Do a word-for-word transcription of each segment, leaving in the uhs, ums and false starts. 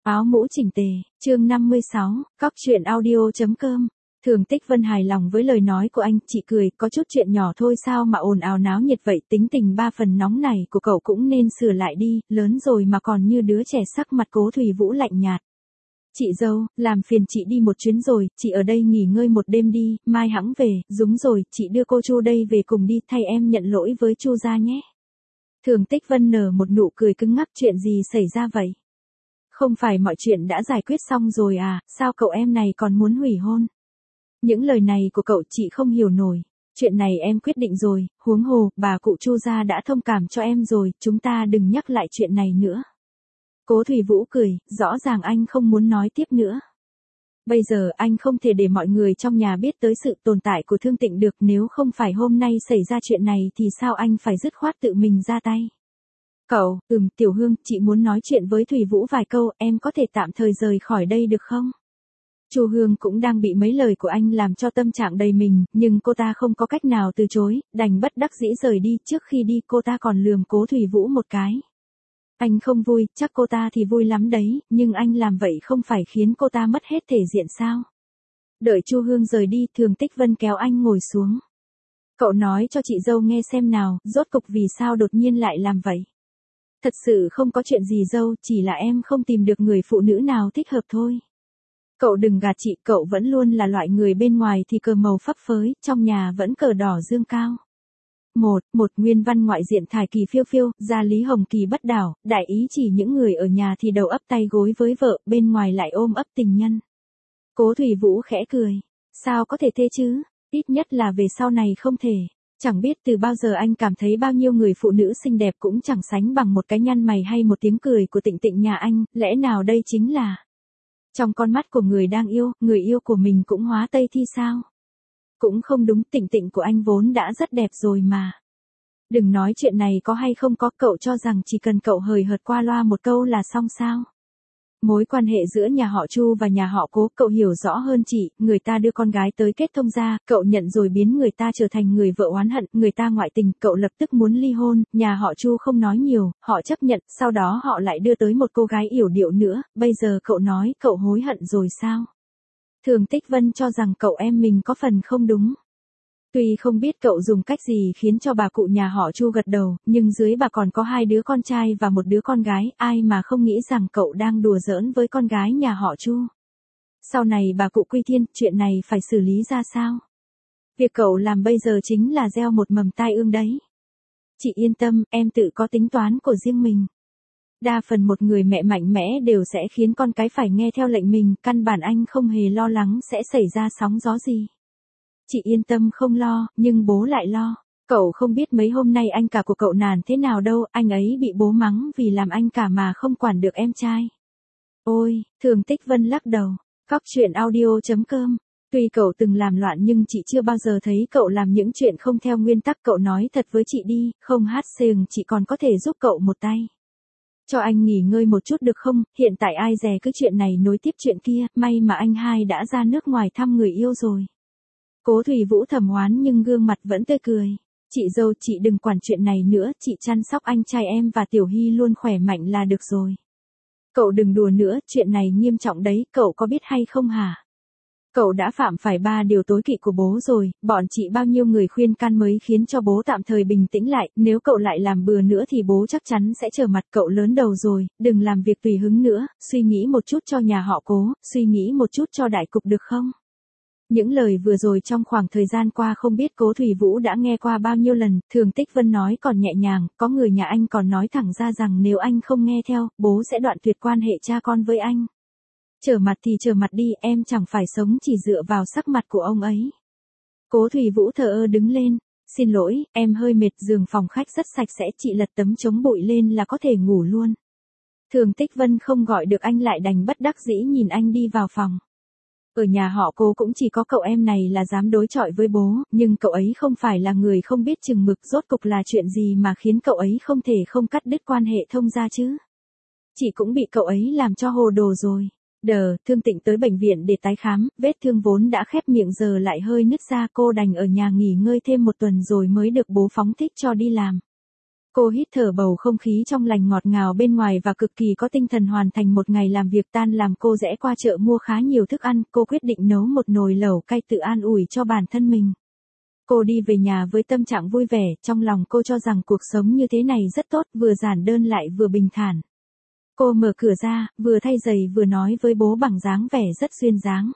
Áo mũ chỉnh tề, chương năm mươi sáu, cóc truyện audio.com. Thường Tích Vân hài lòng với lời nói của anh, chị cười, có chút chuyện nhỏ thôi sao mà ồn ào náo nhiệt vậy, tính tình ba phần nóng này của cậu cũng nên sửa lại đi, lớn rồi mà còn như đứa trẻ. Sắc mặt Cố Thủy Vũ lạnh nhạt. Chị dâu, làm phiền chị đi một chuyến rồi, chị ở đây nghỉ ngơi một đêm đi, mai hẵng về. Đúng rồi, chị đưa cô Chu đây về cùng đi, thay em nhận lỗi với Chu gia nhé. Thường Tích Vân nở một nụ cười cứng ngắc, chuyện gì xảy ra vậy? Không phải mọi chuyện đã giải quyết xong rồi à, sao cậu em này còn muốn hủy hôn? Những lời này của cậu chị không hiểu nổi. Chuyện này em quyết định rồi, huống hồ, bà cụ Chu gia đã thông cảm cho em rồi, chúng ta đừng nhắc lại chuyện này nữa. Cố Thủy Vũ cười, rõ ràng anh không muốn nói tiếp nữa. Bây giờ anh không thể để mọi người trong nhà biết tới sự tồn tại của Thương Tịnh được, nếu không phải hôm nay xảy ra chuyện này thì sao anh phải dứt khoát tự mình ra tay. Cậu, ừm, Tiểu Hương, chị muốn nói chuyện với Thủy Vũ vài câu, em có thể tạm thời rời khỏi đây được không? Chu Hương cũng đang bị mấy lời của anh làm cho tâm trạng đầy mình, nhưng cô ta không có cách nào từ chối, đành bất đắc dĩ rời đi. Trước khi đi cô ta còn lườm Cố Thủy Vũ một cái. Anh không vui, chắc cô ta thì vui lắm đấy, nhưng anh làm vậy không phải khiến cô ta mất hết thể diện sao? Đợi Chu Hương rời đi, Thường Tích Vân kéo anh ngồi xuống. Cậu nói cho chị dâu nghe xem nào, rốt cục vì sao đột nhiên lại làm vậy? Thật sự không có chuyện gì dâu, chỉ là em không tìm được người phụ nữ nào thích hợp thôi. Cậu đừng gạt chị, cậu vẫn luôn là loại người bên ngoài thì cờ màu phấp phới, trong nhà vẫn cờ đỏ dương cao. Một, một nguyên văn ngoại diện thải kỳ phiêu phiêu, gia lý hồng kỳ bất đảo, đại ý chỉ những người ở nhà thì đầu ấp tay gối với vợ, bên ngoài lại ôm ấp tình nhân. Cố Thủy Vũ khẽ cười. Sao có thể thế chứ, ít nhất là về sau này không thể. Chẳng biết từ bao giờ anh cảm thấy bao nhiêu người phụ nữ xinh đẹp cũng chẳng sánh bằng một cái nhăn mày hay một tiếng cười của Tịnh Tịnh nhà anh, lẽ nào đây chính là... Trong con mắt của người đang yêu, người yêu của mình cũng hóa tây thi sao? Cũng không đúng, Tịnh Tịnh của anh vốn đã rất đẹp rồi mà. Đừng nói chuyện này có hay không có, cậu cho rằng chỉ cần cậu hời hợt qua loa một câu là xong sao? Mối quan hệ giữa nhà họ Chu và nhà họ Cố, cậu hiểu rõ hơn chị, người ta đưa con gái tới kết thông gia, cậu nhận rồi biến người ta trở thành người vợ oán hận, người ta ngoại tình, cậu lập tức muốn ly hôn, nhà họ Chu không nói nhiều, họ chấp nhận, sau đó họ lại đưa tới một cô gái yểu điệu nữa, bây giờ cậu nói cậu hối hận rồi sao? Thường Tích Vân cho rằng cậu em mình có phần không đúng. Tuy không biết cậu dùng cách gì khiến cho bà cụ nhà họ Chu gật đầu, nhưng dưới bà còn có hai đứa con trai và một đứa con gái, ai mà không nghĩ rằng cậu đang đùa giỡn với con gái nhà họ Chu. Sau này bà cụ quy thiên, chuyện này phải xử lý ra sao? Việc cậu làm bây giờ chính là gieo một mầm tai ương đấy. Chị yên tâm, em tự có tính toán của riêng mình. Đa phần một người mẹ mạnh mẽ đều sẽ khiến con cái phải nghe theo lệnh mình, căn bản anh không hề lo lắng sẽ xảy ra sóng gió gì. Chị yên tâm không lo, nhưng bố lại lo. Cậu không biết mấy hôm nay anh cả của cậu nản thế nào đâu, anh ấy bị bố mắng vì làm anh cả mà không quản được em trai. Ôi, Thường Tích Vân lắc đầu. Cóc truyện audio.com. Tuy cậu từng làm loạn nhưng chị chưa bao giờ thấy cậu làm những chuyện không theo nguyên tắc, cậu nói thật với chị đi, không hát xềng chị còn có thể giúp cậu một tay. Cho anh nghỉ ngơi một chút được không, hiện tại ai dè cứ chuyện này nối tiếp chuyện kia, may mà anh hai đã ra nước ngoài thăm người yêu rồi. Cố Thủy Vũ thầm oán nhưng gương mặt vẫn tươi cười. Chị dâu, chị đừng quản chuyện này nữa, chị chăm sóc anh trai em và Tiểu Hy luôn khỏe mạnh là được rồi. Cậu đừng đùa nữa, chuyện này nghiêm trọng đấy, cậu có biết hay không hả? Cậu đã phạm phải ba điều tối kỵ của bố rồi, bọn chị bao nhiêu người khuyên can mới khiến cho bố tạm thời bình tĩnh lại, nếu cậu lại làm bừa nữa thì bố chắc chắn sẽ trở mặt. Cậu lớn đầu rồi, đừng làm việc tùy hứng nữa, suy nghĩ một chút cho nhà họ Cố, suy nghĩ một chút cho đại cục được không? Những lời vừa rồi trong khoảng thời gian qua không biết Cố Thủy Vũ đã nghe qua bao nhiêu lần, Thường Tích Vân nói còn nhẹ nhàng, có người nhà anh còn nói thẳng ra rằng nếu anh không nghe theo, bố sẽ đoạn tuyệt quan hệ cha con với anh. Trở mặt thì trở mặt đi, em chẳng phải sống chỉ dựa vào sắc mặt của ông ấy. Cố Thủy Vũ thờ ơ đứng lên, xin lỗi, em hơi mệt, giường phòng khách rất sạch sẽ, chị lật tấm chống bụi lên là có thể ngủ luôn. Thường Tích Vân không gọi được anh lại đành bất đắc dĩ nhìn anh đi vào phòng. Ở nhà họ Cố cũng chỉ có cậu em này là dám đối chọi với bố, nhưng cậu ấy không phải là người không biết chừng mực, rốt cục là chuyện gì mà khiến cậu ấy không thể không cắt đứt quan hệ thông gia chứ. Chị cũng bị cậu ấy làm cho hồ đồ rồi. Đờ, Thương Tịnh tới bệnh viện để tái khám, vết thương vốn đã khép miệng giờ lại hơi nứt ra, cô đành ở nhà nghỉ ngơi thêm một tuần rồi mới được bố phóng thích cho đi làm. Cô hít thở bầu không khí trong lành ngọt ngào bên ngoài và cực kỳ có tinh thần hoàn thành một ngày làm việc tan làm. Cô rẽ qua chợ mua khá nhiều thức ăn, cô quyết định nấu một nồi lẩu cay tự an ủi cho bản thân mình. Cô đi về nhà với tâm trạng vui vẻ, trong lòng cô cho rằng cuộc sống như thế này rất tốt, vừa giản đơn lại vừa bình thản. Cô mở cửa ra, vừa thay giày vừa nói với bố bằng dáng vẻ rất duyên dáng.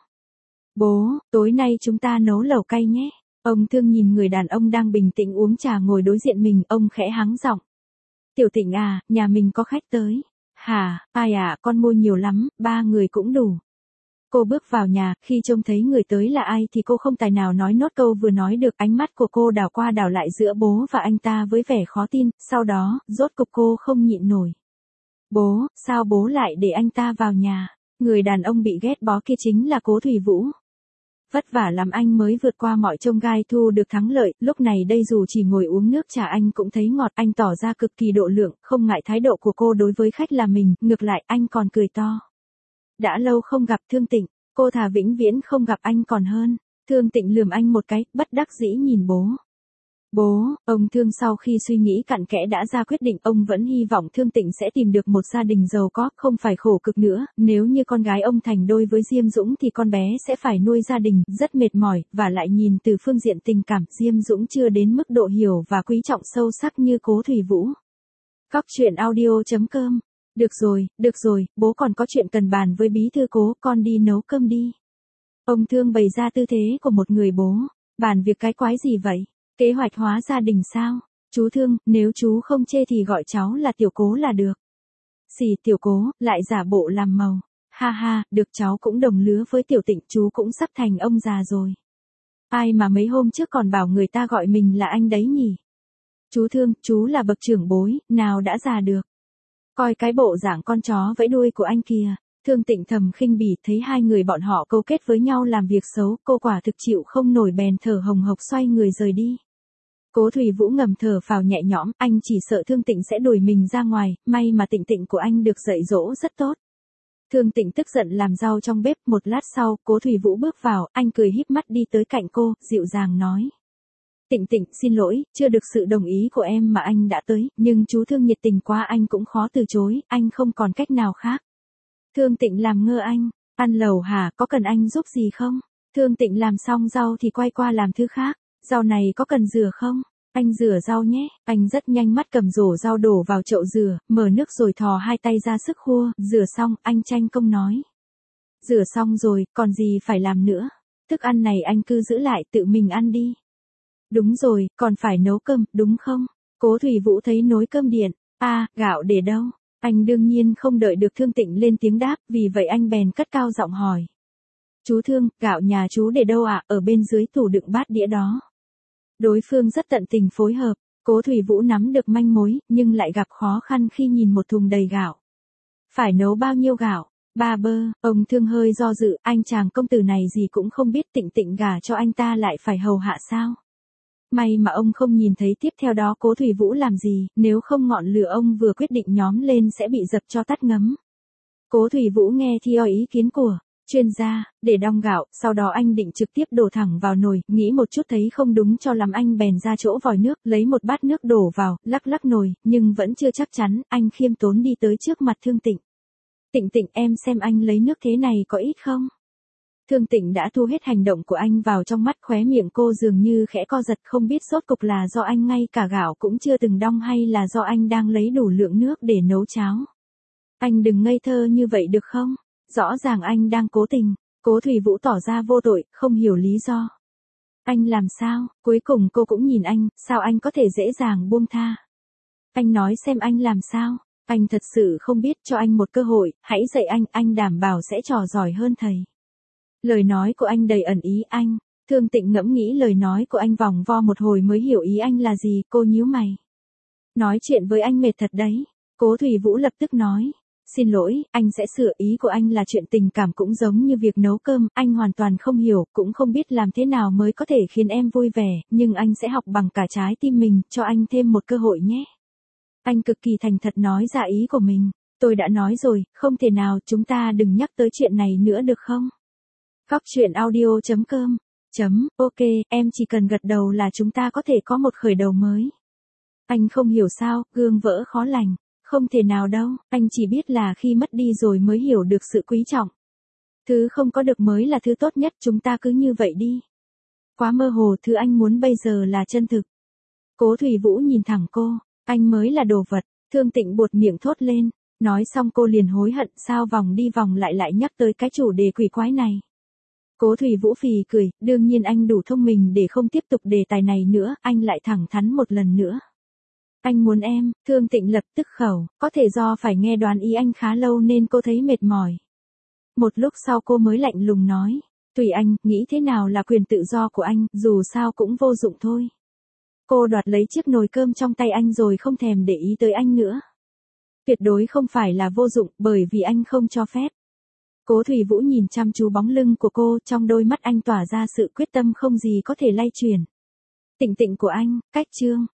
Bố, tối nay chúng ta nấu lẩu cay nhé. Ông Thương nhìn người đàn ông đang bình tĩnh uống trà ngồi đối diện mình, ông khẽ hắng giọng. Tiểu Tịnh à, nhà mình có khách tới. Hả, ai à, con mua nhiều lắm, ba người cũng đủ. Cô bước vào nhà, khi trông thấy người tới là ai thì cô không tài nào nói nốt câu vừa nói được, ánh mắt của cô đảo qua đảo lại giữa bố và anh ta với vẻ khó tin, sau đó, rốt cục cô không nhịn nổi. Bố, sao bố lại để anh ta vào nhà? Người đàn ông bị ghét bỏ kia chính là Cố Thủy Vũ. Vất vả lắm anh mới vượt qua mọi chông gai thu được thắng lợi, lúc này đây dù chỉ ngồi uống nước trà anh cũng thấy ngọt, anh tỏ ra cực kỳ độ lượng, không ngại thái độ của cô đối với khách là mình, ngược lại anh còn cười to. Đã lâu không gặp Thương Tịnh, cô thà vĩnh viễn không gặp anh còn hơn. Thương Tịnh lườm anh một cái, bất đắc dĩ nhìn bố. Bố, ông Thương sau khi suy nghĩ cặn kẽ đã ra quyết định, ông vẫn hy vọng Thương Tịnh sẽ tìm được một gia đình giàu có, không phải khổ cực nữa, nếu như con gái ông thành đôi với Diêm Dũng thì con bé sẽ phải nuôi gia đình, rất mệt mỏi, và lại nhìn từ phương diện tình cảm, Diêm Dũng chưa đến mức độ hiểu và quý trọng sâu sắc như Cố Thủy Vũ. Cóc truyện audio chấm com. Được rồi, được rồi, bố còn có chuyện cần bàn với bí thư Cố, con đi nấu cơm đi. Ông Thương bày ra tư thế của một người bố, bàn việc cái quái gì vậy? Kế hoạch hóa gia đình sao? Chú Thương, nếu chú không chê thì gọi cháu là Tiểu Cố là được. Xì, Tiểu Cố, lại giả bộ làm màu. Ha ha, được, cháu cũng đồng lứa với Tiểu Tịnh, chú cũng sắp thành ông già rồi. Ai mà mấy hôm trước còn bảo người ta gọi mình là anh đấy nhỉ? Chú Thương, chú là bậc trưởng bối, nào đã già được. Coi cái bộ dạng con chó vẫy đuôi của anh kìa. Thương Tịnh thầm khinh bỉ, thấy hai người bọn họ câu kết với nhau làm việc xấu, cô quả thực chịu không nổi bèn thở hồng hộc xoay người rời đi. Cố Thủy Vũ ngầm thở phào nhẹ nhõm, anh chỉ sợ Thương Tịnh sẽ đuổi mình ra ngoài, may mà Tịnh Tịnh của anh được dạy dỗ rất tốt. Thương Tịnh tức giận làm rau trong bếp, một lát sau, Cố Thủy Vũ bước vào, anh cười híp mắt đi tới cạnh cô, dịu dàng nói. Tịnh Tịnh, xin lỗi, chưa được sự đồng ý của em mà anh đã tới, nhưng chú Thương nhiệt tình quá anh cũng khó từ chối, anh không còn cách nào khác. Thương Tịnh làm ngơ anh, ăn lẩu hả, có cần anh giúp gì không? Thương Tịnh làm xong rau thì quay qua làm thứ khác, rau này có cần rửa không? Anh rửa rau nhé, anh rất nhanh mắt cầm rổ rau đổ vào chậu rửa, mở nước rồi thò hai tay ra sức khua, rửa xong, anh tranh công nói. Rửa xong rồi, còn gì phải làm nữa? Thức ăn này anh cứ giữ lại tự mình ăn đi. Đúng rồi, còn phải nấu cơm, đúng không? Cố Thủy Vũ thấy nồi cơm điện, à, gạo để đâu? Anh đương nhiên không đợi được Thương Tịnh lên tiếng đáp, vì vậy anh bèn cất cao giọng hỏi. Chú Thương, gạo nhà chú để đâu ạ? À? Ở bên dưới tủ đựng bát đĩa đó. Đối phương rất tận tình phối hợp, Cố Thủy Vũ nắm được manh mối, nhưng lại gặp khó khăn khi nhìn một thùng đầy gạo. Phải nấu bao nhiêu gạo? Ba bơ, ông Thương hơi do dự, anh chàng công tử này gì cũng không biết, Tịnh Tịnh gả cho anh ta lại phải hầu hạ sao? May mà ông không nhìn thấy tiếp theo đó Cố Thủy Vũ làm gì, nếu không ngọn lửa ông vừa quyết định nhóm lên sẽ bị dập cho tắt ngấm. Cố Thủy Vũ nghe theo ý kiến của chuyên gia, để đong gạo, sau đó anh định trực tiếp đổ thẳng vào nồi, nghĩ một chút thấy không đúng cho lắm anh bèn ra chỗ vòi nước, lấy một bát nước đổ vào, lắc lắc nồi, nhưng vẫn chưa chắc chắn, anh khiêm tốn đi tới trước mặt Thương Tịnh. Tịnh Tịnh, em xem anh lấy nước thế này có ít không? Thương Tịnh đã thu hết hành động của anh vào trong mắt, khóe miệng cô dường như khẽ co giật, không biết rốt cục là do anh ngay cả gạo cũng chưa từng đong hay là do anh đang lấy đủ lượng nước để nấu cháo. Anh đừng ngây thơ như vậy được không? Rõ ràng anh đang cố tình. Cố Thủy Vũ tỏ ra vô tội, không hiểu lý do. Anh làm sao? Cuối cùng cô cũng nhìn anh, sao anh có thể dễ dàng buông tha? Anh nói xem anh làm sao? Anh thật sự không biết, cho anh một cơ hội, hãy dạy anh, anh đảm bảo sẽ trò giỏi hơn thầy. Lời nói của anh đầy ẩn ý anh. Thương Tịnh ngẫm nghĩ lời nói của anh vòng vo một hồi mới hiểu ý anh là gì, cô nhíu mày. Nói chuyện với anh mệt thật đấy. Cố Thủy Vũ lập tức nói. Xin lỗi, anh sẽ sửa, ý của anh là chuyện tình cảm cũng giống như việc nấu cơm, anh hoàn toàn không hiểu, cũng không biết làm thế nào mới có thể khiến em vui vẻ, nhưng anh sẽ học bằng cả trái tim mình, cho anh thêm một cơ hội nhé. Anh cực kỳ thành thật nói ra ý của mình. Tôi đã nói rồi, không thể nào, chúng ta đừng nhắc tới chuyện này nữa được không? Cóc truyện audio chấm com. Chấm, ok, em chỉ cần gật đầu là chúng ta có thể có một khởi đầu mới. Anh không hiểu sao, gương vỡ khó lành. Không thể nào đâu, anh chỉ biết là khi mất đi rồi mới hiểu được sự quý trọng. Thứ không có được mới là thứ tốt nhất, chúng ta cứ như vậy đi. Quá mơ hồ, thứ anh muốn bây giờ là chân thực. Cố Thủy Vũ nhìn thẳng cô, anh mới là đồ vật, Thương Tịnh buột miệng thốt lên. Nói xong cô liền hối hận sao vòng đi vòng lại lại nhắc tới cái chủ đề quỷ quái này. Cố Thủy Vũ phì cười, đương nhiên anh đủ thông minh để không tiếp tục đề tài này nữa, anh lại thẳng thắn một lần nữa. Anh muốn em, Thương Tịnh lập tức khẩu, có thể do phải nghe đoán ý anh khá lâu nên cô thấy mệt mỏi. Một lúc sau cô mới lạnh lùng nói, tùy anh, nghĩ thế nào là quyền tự do của anh, dù sao cũng vô dụng thôi. Cô đoạt lấy chiếc nồi cơm trong tay anh rồi không thèm để ý tới anh nữa. Tuyệt đối không phải là vô dụng, bởi vì anh không cho phép. Cố Thủy Vũ nhìn chăm chú bóng lưng của cô, trong đôi mắt anh tỏa ra sự quyết tâm không gì có thể lay chuyển. Tịnh Tịnh của anh, cách chương.